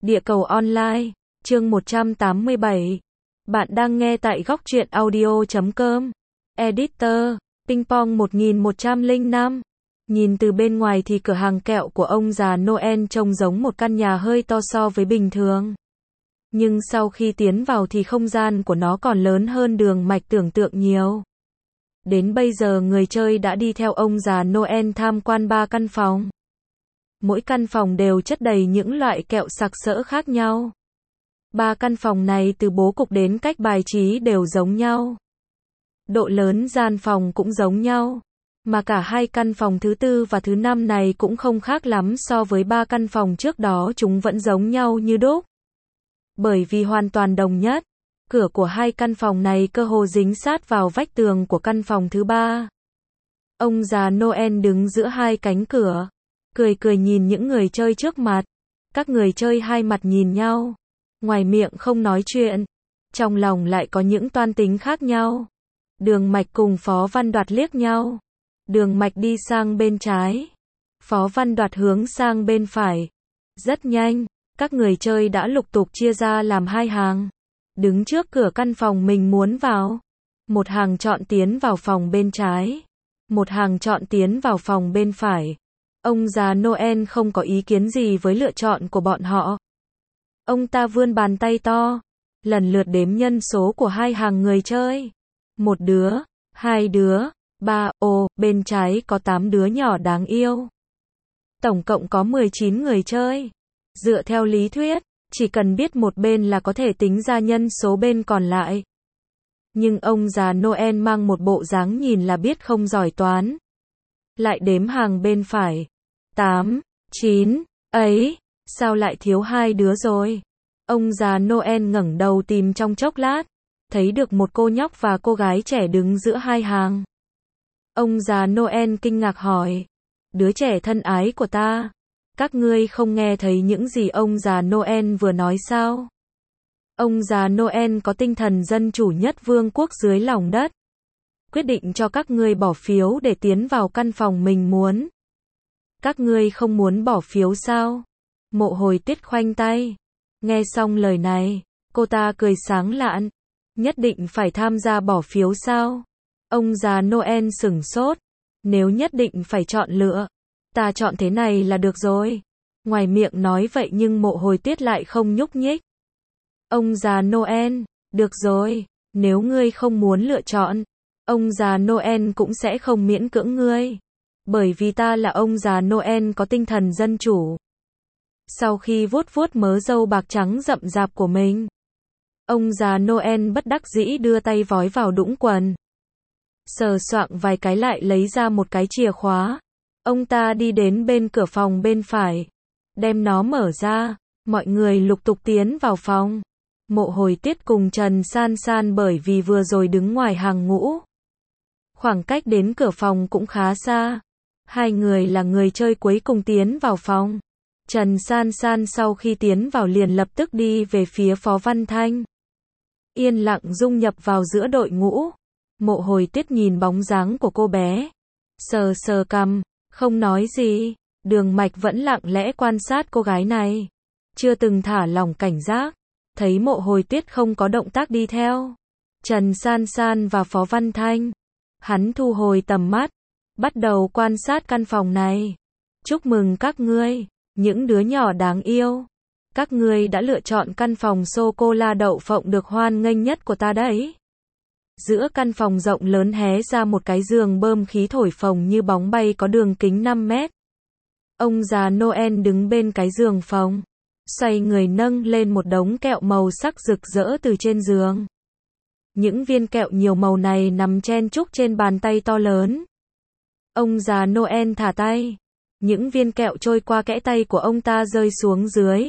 Địa cầu online, chương 187. Bạn đang nghe tại góc truyện audio.com. Editor, Ping Pong 1105. Nhìn từ bên ngoài thì cửa hàng kẹo của ông già Noel trông giống một căn nhà hơi to so với bình thường. Nhưng sau khi tiến vào thì không gian của nó còn lớn hơn đường mạch tưởng tượng nhiều. Đến bây giờ người chơi đã đi theo ông già Noel tham quan 3 căn phòng. Mỗi căn phòng đều chất đầy những loại kẹo sặc sỡ khác nhau. 3 căn phòng này từ bố cục đến cách bài trí đều giống nhau. Độ lớn gian phòng cũng giống nhau. Mà cả 2 căn phòng thứ 4 và thứ 5 này cũng không khác lắm so với 3 căn phòng trước đó, chúng vẫn giống nhau như đúc. Bởi vì hoàn toàn đồng nhất, cửa của 2 căn phòng này cơ hồ dính sát vào vách tường của căn phòng thứ 3. Ông già Noel đứng giữa 2 cánh cửa, cười cười nhìn những người chơi trước mặt. Các người chơi hai mặt nhìn nhau, ngoài miệng không nói chuyện, trong lòng lại có những toan tính khác nhau. Đường Mạch cùng Phó Văn Đoạt liếc nhau. Đường Mạch đi sang bên trái, Phó Văn Đoạt hướng sang bên phải. Rất nhanh, các người chơi đã lục tục chia ra làm 2 hàng, đứng trước cửa căn phòng mình muốn vào. Một hàng chọn tiến vào phòng bên trái, một hàng chọn tiến vào phòng bên phải. Ông già Noel không có ý kiến gì với lựa chọn của bọn họ. Ông ta vươn bàn tay to, lần lượt đếm nhân số của 2 hàng người chơi. 1 đứa, 2 đứa, 3, bên trái có 8 đứa nhỏ đáng yêu. Tổng cộng có 19 người chơi. Dựa theo lý thuyết, chỉ cần biết một bên là có thể tính ra nhân số bên còn lại. Nhưng ông già Noel mang một bộ dáng nhìn là biết không giỏi toán. Lại đếm hàng bên phải. 8, 9, ấy, sao lại thiếu 2 đứa rồi? Ông già Noel ngẩng đầu tìm trong chốc lát, thấy được một cô nhóc và cô gái trẻ đứng giữa 2 hàng. Ông già Noel kinh ngạc hỏi, đứa trẻ thân ái của ta, các ngươi không nghe thấy những gì ông già Noel vừa nói sao? Ông già Noel có tinh thần dân chủ nhất vương quốc dưới lòng đất. Quyết định cho các ngươi bỏ phiếu để tiến vào căn phòng mình muốn. Các ngươi không muốn bỏ phiếu sao? Mộ Hồi Tuyết khoanh tay. Nghe xong lời này, cô ta cười sáng lạn. Nhất định phải tham gia bỏ phiếu sao? Ông già Noel sửng sốt. Nếu nhất định phải chọn lựa, ta chọn thế này là được rồi. Ngoài miệng nói vậy nhưng Mộ Hồi Tuyết lại không nhúc nhích. Ông già Noel, được rồi, nếu ngươi không muốn lựa chọn, ông già Noel cũng sẽ không miễn cưỡng ngươi. Bởi vì ta là ông già Noel có tinh thần dân chủ. Sau khi vuốt vuốt mớ râu bạc trắng rậm rạp của mình, ông già Noel bất đắc dĩ đưa tay vói vào đũng quần. Sờ soạng vài cái lại lấy ra một cái chìa khóa. Ông ta đi đến bên cửa phòng bên phải, đem nó mở ra. Mọi người lục tục tiến vào phòng. Mộ Hồi Tuyết cùng Trần San San bởi vì vừa rồi đứng ngoài hàng ngũ. Khoảng cách đến cửa phòng cũng khá xa. 2 người là người chơi cuối cùng tiến vào phòng. Trần San San sau khi tiến vào liền lập tức đi về phía Phó Văn Thanh. Yên lặng dung nhập vào giữa đội ngũ. Mộ Hồi Tuyết nhìn bóng dáng của cô bé, sờ sờ cằm, không nói gì. Đường Mạch vẫn lặng lẽ quan sát cô gái này, chưa từng thả lỏng cảnh giác. Thấy Mộ Hồi Tuyết không có động tác đi theo Trần San San và Phó Văn Thanh, hắn thu hồi tầm mắt, bắt đầu quan sát căn phòng này. Chúc mừng các ngươi, những đứa nhỏ đáng yêu. Các ngươi đã lựa chọn căn phòng sô-cô-la đậu phộng được hoan nghênh nhất của ta đấy. Giữa căn phòng rộng lớn hé ra một cái giường bơm khí thổi phồng như bóng bay có đường kính 5 mét. Ông già Noel đứng bên cái giường phòng, xoay người nâng lên một đống kẹo màu sắc rực rỡ từ trên giường. Những viên kẹo nhiều màu này nằm chen chúc trên bàn tay to lớn. Ông già Noel thả tay. Những viên kẹo trôi qua kẽ tay của ông ta rơi xuống dưới,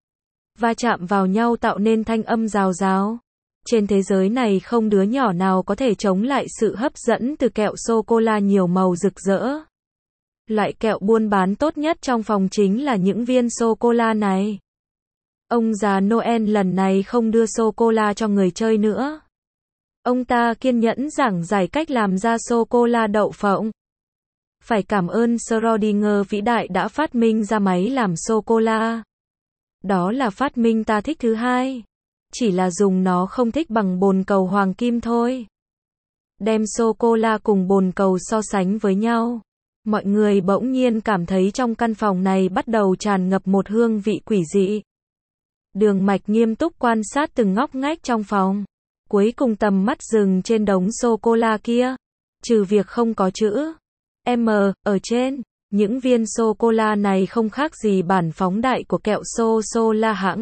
va chạm vào nhau tạo nên thanh âm rào rào. Trên thế giới này không đứa nhỏ nào có thể chống lại sự hấp dẫn từ kẹo sô-cô-la nhiều màu rực rỡ. Loại kẹo buôn bán tốt nhất trong phòng chính là những viên sô-cô-la này. Ông già Noel lần này không đưa sô-cô-la cho người chơi nữa. Ông ta kiên nhẫn giảng giải cách làm ra sô-cô-la đậu phộng. Phải cảm ơn Schrödinger vĩ đại đã phát minh ra máy làm sô-cô-la. Đó là phát minh ta thích thứ hai. Chỉ là dùng nó không thích bằng bồn cầu hoàng kim thôi. Đem sô-cô-la cùng bồn cầu so sánh với nhau. Mọi người bỗng nhiên cảm thấy trong căn phòng này bắt đầu tràn ngập một hương vị quỷ dị. Đường Mạch nghiêm túc quan sát từng ngóc ngách trong phòng. Cuối cùng tầm mắt dừng trên đống sô-cô-la kia. Trừ việc không có chữ M ở trên, những viên sô-cô-la này không khác gì bản phóng đại của kẹo sô-cô-la hãng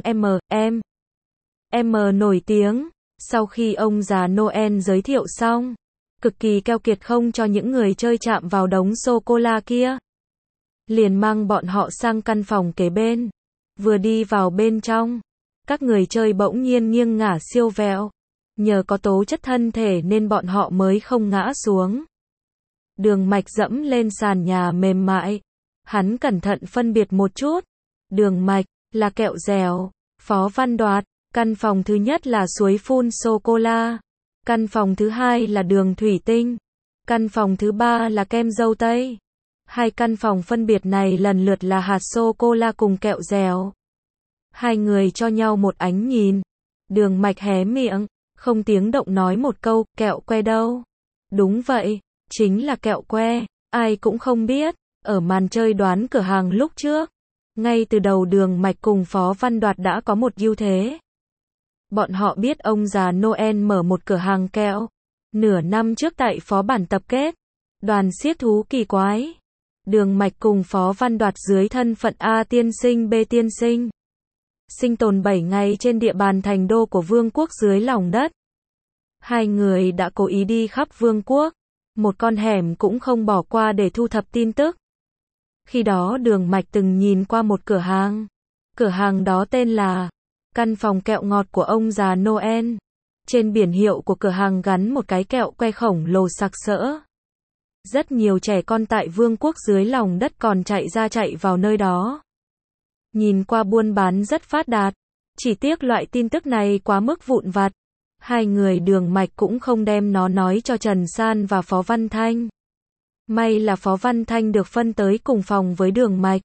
M nổi tiếng. Sau khi ông già Noel giới thiệu xong, cực kỳ keo kiệt không cho những người chơi chạm vào đống sô-cô-la kia. Liền mang bọn họ sang căn phòng kế bên. Vừa đi vào bên trong, các người chơi bỗng nhiên nghiêng ngả siêu vẹo. Nhờ có tố chất thân thể nên bọn họ mới không ngã xuống. Đường Mạch dẫm lên sàn nhà mềm mại. Hắn cẩn thận phân biệt một chút. Đường Mạch là kẹo dẻo. Phó Văn Đoạt, căn phòng thứ nhất là suối phun sô-cô-la. Căn phòng thứ hai là đường thủy tinh. Căn phòng thứ ba là kem dâu tây. Hai căn phòng phân biệt này lần lượt là hạt sô-cô-la cùng kẹo dẻo. Hai người cho nhau một ánh nhìn. Đường Mạch hé miệng, không tiếng động nói một câu, kẹo que đâu? Đúng vậy, chính là kẹo que, ai cũng không biết. Ở màn chơi đoán cửa hàng lúc trước, ngay từ đầu Đường Mạch cùng Phó Văn Đoạt đã có một ưu thế. Bọn họ biết ông già Noel mở một cửa hàng kẹo. Nửa năm trước tại phó bản tập kết, đoàn siết thú kỳ quái. Đường Mạch cùng Phó Văn Đoạt dưới thân phận A tiên sinh B tiên sinh. Sinh tồn 7 ngày trên địa bàn thành đô của vương quốc dưới lòng đất. Hai người đã cố ý đi khắp vương quốc. Một con hẻm cũng không bỏ qua để thu thập tin tức. Khi đó Đường Mạch từng nhìn qua một cửa hàng. Cửa hàng đó tên là căn phòng kẹo ngọt của ông già Noel. Trên biển hiệu của cửa hàng gắn một cái kẹo que khổng lồ sặc sỡ. Rất nhiều trẻ con tại vương quốc dưới lòng đất còn chạy ra chạy vào nơi đó. Nhìn qua buôn bán rất phát đạt. Chỉ tiếc loại tin tức này quá mức vụn vặt. Hai người Đường Mạch cũng không đem nó nói cho Trần San và Phó Văn Thanh. May là Phó Văn Thanh được phân tới cùng phòng với Đường Mạch.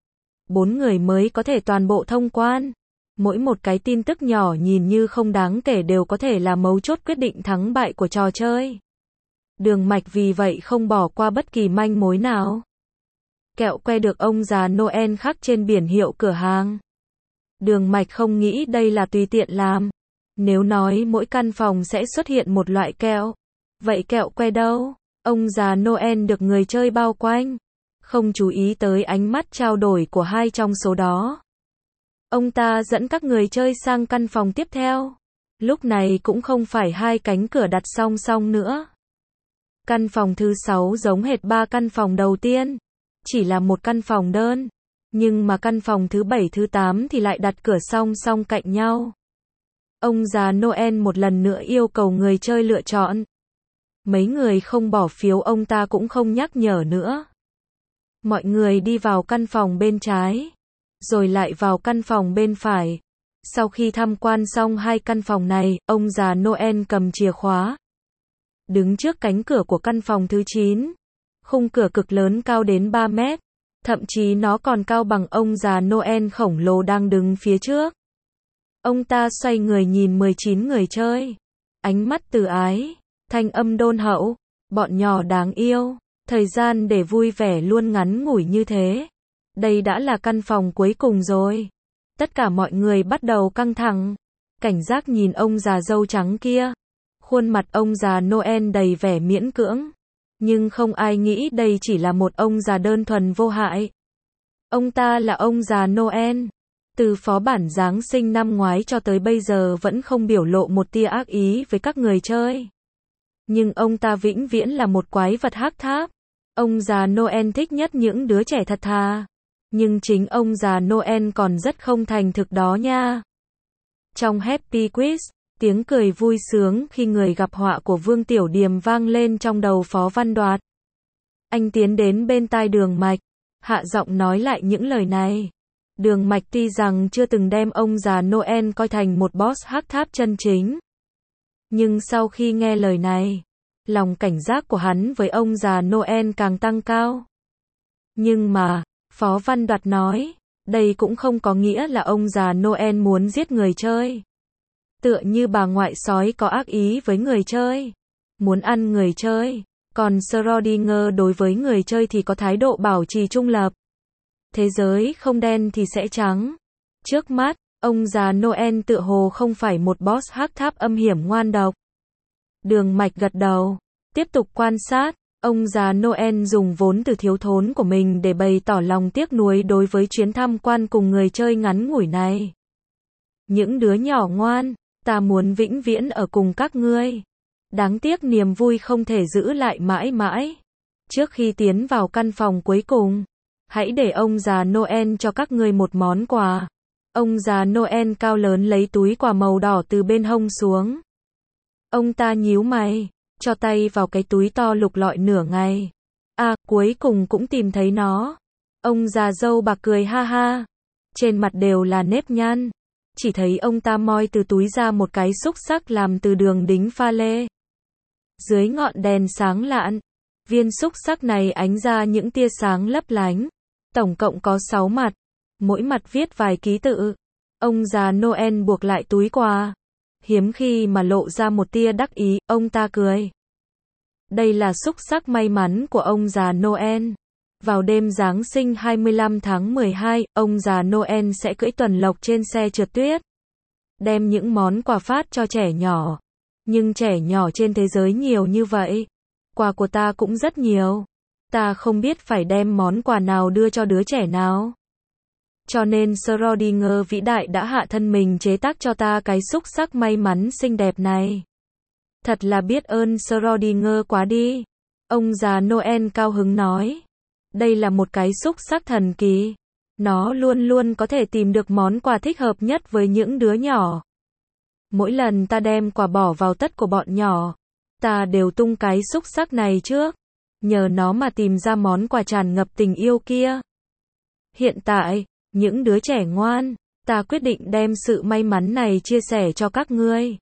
4 người mới có thể toàn bộ thông quan. Mỗi một cái tin tức nhỏ nhìn như không đáng kể đều có thể là mấu chốt quyết định thắng bại của trò chơi. Đường Mạch vì vậy không bỏ qua bất kỳ manh mối nào. Kẹo que được ông già Noel khắc trên biển hiệu cửa hàng. Đường Mạch không nghĩ đây là tùy tiện làm. Nếu nói mỗi căn phòng sẽ xuất hiện một loại kẹo, vậy kẹo que đâu? Ông già Noel được người chơi bao quanh, không chú ý tới ánh mắt trao đổi của hai trong số đó. Ông ta dẫn các người chơi sang căn phòng tiếp theo. Lúc này cũng không phải hai cánh cửa đặt song song nữa. Căn phòng thứ 6 giống hệt 3 căn phòng đầu tiên, chỉ là một căn phòng đơn. Nhưng mà căn phòng thứ 7 thứ 8 thì lại đặt cửa song song cạnh nhau. Ông già Noel một lần nữa yêu cầu người chơi lựa chọn. Mấy người không bỏ phiếu ông ta cũng không nhắc nhở nữa. Mọi người đi vào căn phòng bên trái, rồi lại vào căn phòng bên phải. Sau khi tham quan xong hai căn phòng này, ông già Noel cầm chìa khóa. Đứng trước cánh cửa của căn phòng thứ 9. Khung cửa cực lớn cao đến 3 mét. Thậm chí nó còn cao bằng ông già Noel khổng lồ đang đứng phía trước. Ông ta xoay người nhìn 19 người chơi. Ánh mắt từ ái, thanh âm đôn hậu, bọn nhỏ đáng yêu. Thời gian để vui vẻ luôn ngắn ngủi như thế. Đây đã là căn phòng cuối cùng rồi. Tất cả mọi người bắt đầu căng thẳng. Cảnh giác nhìn ông già râu trắng kia. Khuôn mặt ông già Noel đầy vẻ miễn cưỡng. Nhưng không ai nghĩ đây chỉ là một ông già đơn thuần vô hại. Ông ta là ông già Noel. Từ phó bản Giáng sinh năm ngoái cho tới bây giờ vẫn không biểu lộ một tia ác ý với các người chơi. Nhưng ông ta vĩnh viễn là một quái vật hắc tháp. Ông già Noel thích nhất những đứa trẻ thật thà. Nhưng chính ông già Noel còn rất không thành thực đó nha. Trong Happy Quiz, tiếng cười vui sướng khi người gặp họa của Vương Tiểu Điềm vang lên trong đầu Phó Văn Đoạt. Anh tiến đến bên tai Đường Mạch, hạ giọng nói lại những lời này. Đường Mạch tuy rằng chưa từng đem ông già Noel coi thành một boss hắc tháp chân chính. Nhưng sau khi nghe lời này, lòng cảnh giác của hắn với ông già Noel càng tăng cao. Nhưng mà, Phó Văn Đoạt nói, Đây cũng không có nghĩa là ông già Noel muốn giết người chơi. Tựa như bà ngoại sói có ác ý với người chơi, muốn ăn người chơi. Còn Schrödinger đối với người chơi thì có thái độ bảo trì trung lập. Thế giới không đen thì sẽ trắng. Trước mắt, ông già Noel tựa hồ không phải một boss hắc tháp âm hiểm ngoan độc. Đường Mạch gật đầu, tiếp tục quan sát. Ông già Noel dùng vốn từ thiếu thốn của mình để bày tỏ lòng tiếc nuối đối với chuyến tham quan cùng người chơi ngắn ngủi này. Những đứa nhỏ ngoan, ta muốn vĩnh viễn ở cùng các ngươi. Đáng tiếc niềm vui không thể giữ lại mãi mãi. Trước khi tiến vào căn phòng cuối cùng, hãy để ông già Noel cho các ngươi một món quà. Ông già Noel cao lớn lấy túi quà màu đỏ từ bên hông xuống. Ông ta nhíu mày, cho tay vào cái túi to lục lọi nửa ngày. Cuối cùng cũng tìm thấy nó. Ông già râu bạc cười ha ha. Trên mặt đều là nếp nhăn. Chỉ thấy ông ta moi từ túi ra một cái xúc xắc làm từ đường đính pha lê. Dưới ngọn đèn sáng lạn, viên xúc xắc này ánh ra những tia sáng lấp lánh. Tổng cộng có 6 mặt, mỗi mặt viết vài ký tự. Ông già Noel buộc lại túi quà. Hiếm khi mà lộ ra một tia đắc ý, ông ta cười. Đây là xúc xắc may mắn của ông già Noel. Vào đêm Giáng sinh 25 tháng 12, ông già Noel sẽ cưỡi tuần lộc trên xe trượt tuyết. Đem những món quà phát cho trẻ nhỏ. Nhưng trẻ nhỏ trên thế giới nhiều như vậy. Quà của ta cũng rất nhiều. Ta không biết phải đem món quà nào đưa cho đứa trẻ nào. Cho nên Schrödinger vĩ đại đã hạ thân mình chế tác cho ta cái xúc xắc may mắn xinh đẹp này. Thật là biết ơn Schrödinger quá đi. Ông già Noel cao hứng nói. Đây là một cái xúc xắc thần kỳ. Nó luôn luôn có thể tìm được món quà thích hợp nhất với những đứa nhỏ. Mỗi lần ta đem quà bỏ vào tất của bọn nhỏ, ta đều tung cái xúc xắc này trước. Nhờ nó mà tìm ra món quà tràn ngập tình yêu kia. Hiện tại, những đứa trẻ ngoan, ta quyết định đem sự may mắn này chia sẻ cho các ngươi.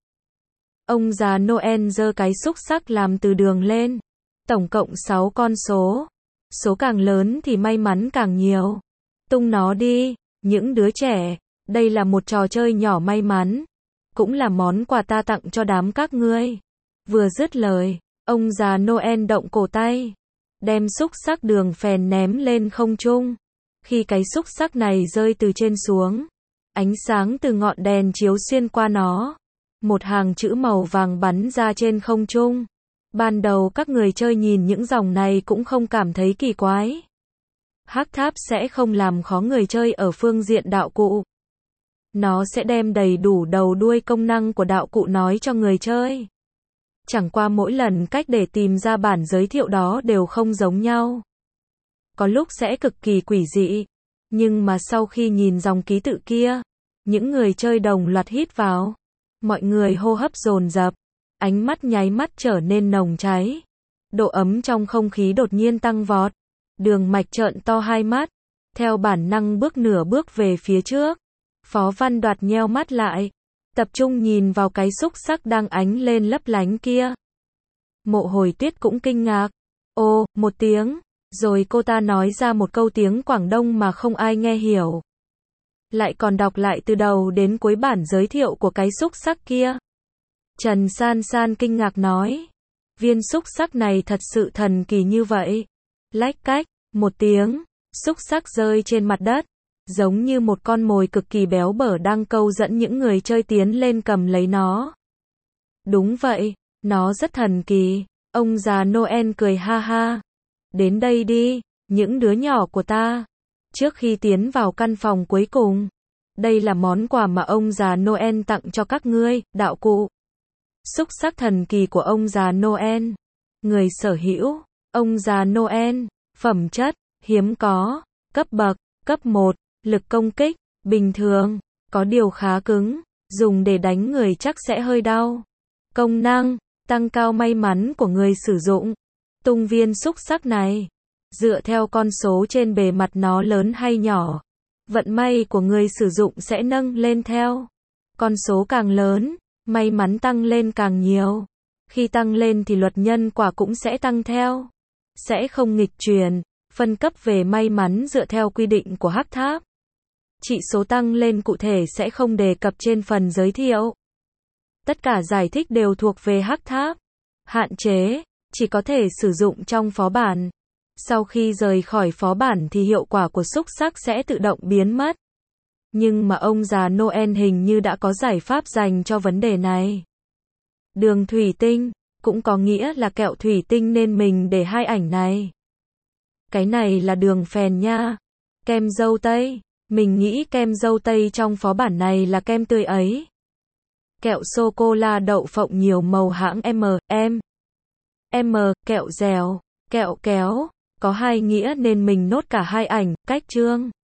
Ông già Noel giơ cái xúc xắc làm từ đường lên. Tổng cộng 6 con số. Số càng lớn thì may mắn càng nhiều. Tung nó đi, những đứa trẻ. Đây là một trò chơi nhỏ may mắn. Cũng là món quà ta tặng cho đám các ngươi. Vừa dứt lời, ông già Noel động cổ tay. Đem xúc xắc đường phèn ném lên không trung. Khi cái xúc xắc này rơi từ trên xuống, ánh sáng từ ngọn đèn chiếu xuyên qua nó. Một hàng chữ màu vàng bắn ra trên không trung. Ban đầu các người chơi nhìn những dòng này cũng không cảm thấy kỳ quái. Hắc tháp sẽ không làm khó người chơi ở phương diện đạo cụ. Nó sẽ đem đầy đủ đầu đuôi công năng của đạo cụ nói cho người chơi. Chẳng qua mỗi lần cách để tìm ra bản giới thiệu đó đều không giống nhau. Có lúc sẽ cực kỳ quỷ dị. Nhưng mà sau khi nhìn dòng ký tự kia, những người chơi đồng loạt hít vào. Mọi người hô hấp dồn dập, ánh mắt nháy mắt trở nên nồng cháy. Độ ấm trong không khí đột nhiên tăng vọt. Đường Mạch trợn to hai mắt, theo bản năng bước nửa bước về phía trước. Phó Văn Đoạt nheo mắt lại, tập trung nhìn vào cái xúc xắc đang ánh lên lấp lánh kia. Mộ Hồi Tuyết cũng kinh ngạc. Ô, một tiếng, rồi cô ta nói ra một câu tiếng Quảng Đông mà không ai nghe hiểu. Lại còn đọc lại từ đầu đến cuối bản giới thiệu của cái xúc xắc kia. Trần San San kinh ngạc nói. Viên xúc xắc này thật sự thần kỳ như vậy. Lách cách, một tiếng, xúc xắc rơi trên mặt đất. Giống như một con mồi cực kỳ béo bở đang câu dẫn những người chơi tiến lên cầm lấy nó. Đúng vậy, nó rất thần kỳ. Ông già Noel cười ha ha. Đến đây đi, những đứa nhỏ của ta. Trước khi tiến vào căn phòng cuối cùng, đây là món quà mà ông già Noel tặng cho các ngươi, đạo cụ. Xúc xắc thần kỳ của ông già Noel. Người sở hữu, ông già Noel, phẩm chất, hiếm có, cấp bậc, cấp 1, lực công kích, bình thường, có điều khá cứng, dùng để đánh người chắc sẽ hơi đau. Công năng, tăng cao may mắn của người sử dụng. Tung viên xúc xắc này, dựa theo con số trên bề mặt nó lớn hay nhỏ, vận may của người sử dụng sẽ nâng lên theo. Con số càng lớn, may mắn tăng lên càng nhiều. Khi tăng lên thì luật nhân quả cũng sẽ tăng theo. Sẽ không nghịch chuyển, phân cấp về may mắn dựa theo quy định của Hắc Tháp. Trị số tăng lên cụ thể sẽ không đề cập trên phần giới thiệu. Tất cả giải thích đều thuộc về hắc tháp. Hạn chế, chỉ có thể sử dụng trong phó bản. Sau khi rời khỏi phó bản thì hiệu quả của xúc xắc sẽ tự động biến mất. Nhưng mà ông già Noel hình như đã có giải pháp dành cho vấn đề này. Đường thủy tinh, cũng có nghĩa là kẹo thủy tinh nên mình để hai ảnh này. Cái này là đường phèn nha. Kem dâu tây, mình nghĩ kem dâu tây trong phó bản này là kem tươi ấy. Kẹo sô-cô-la đậu phộng nhiều màu hãng M, kẹo dẻo, kẹo kéo, có hai nghĩa nên mình nốt cả hai ảnh, cách chương.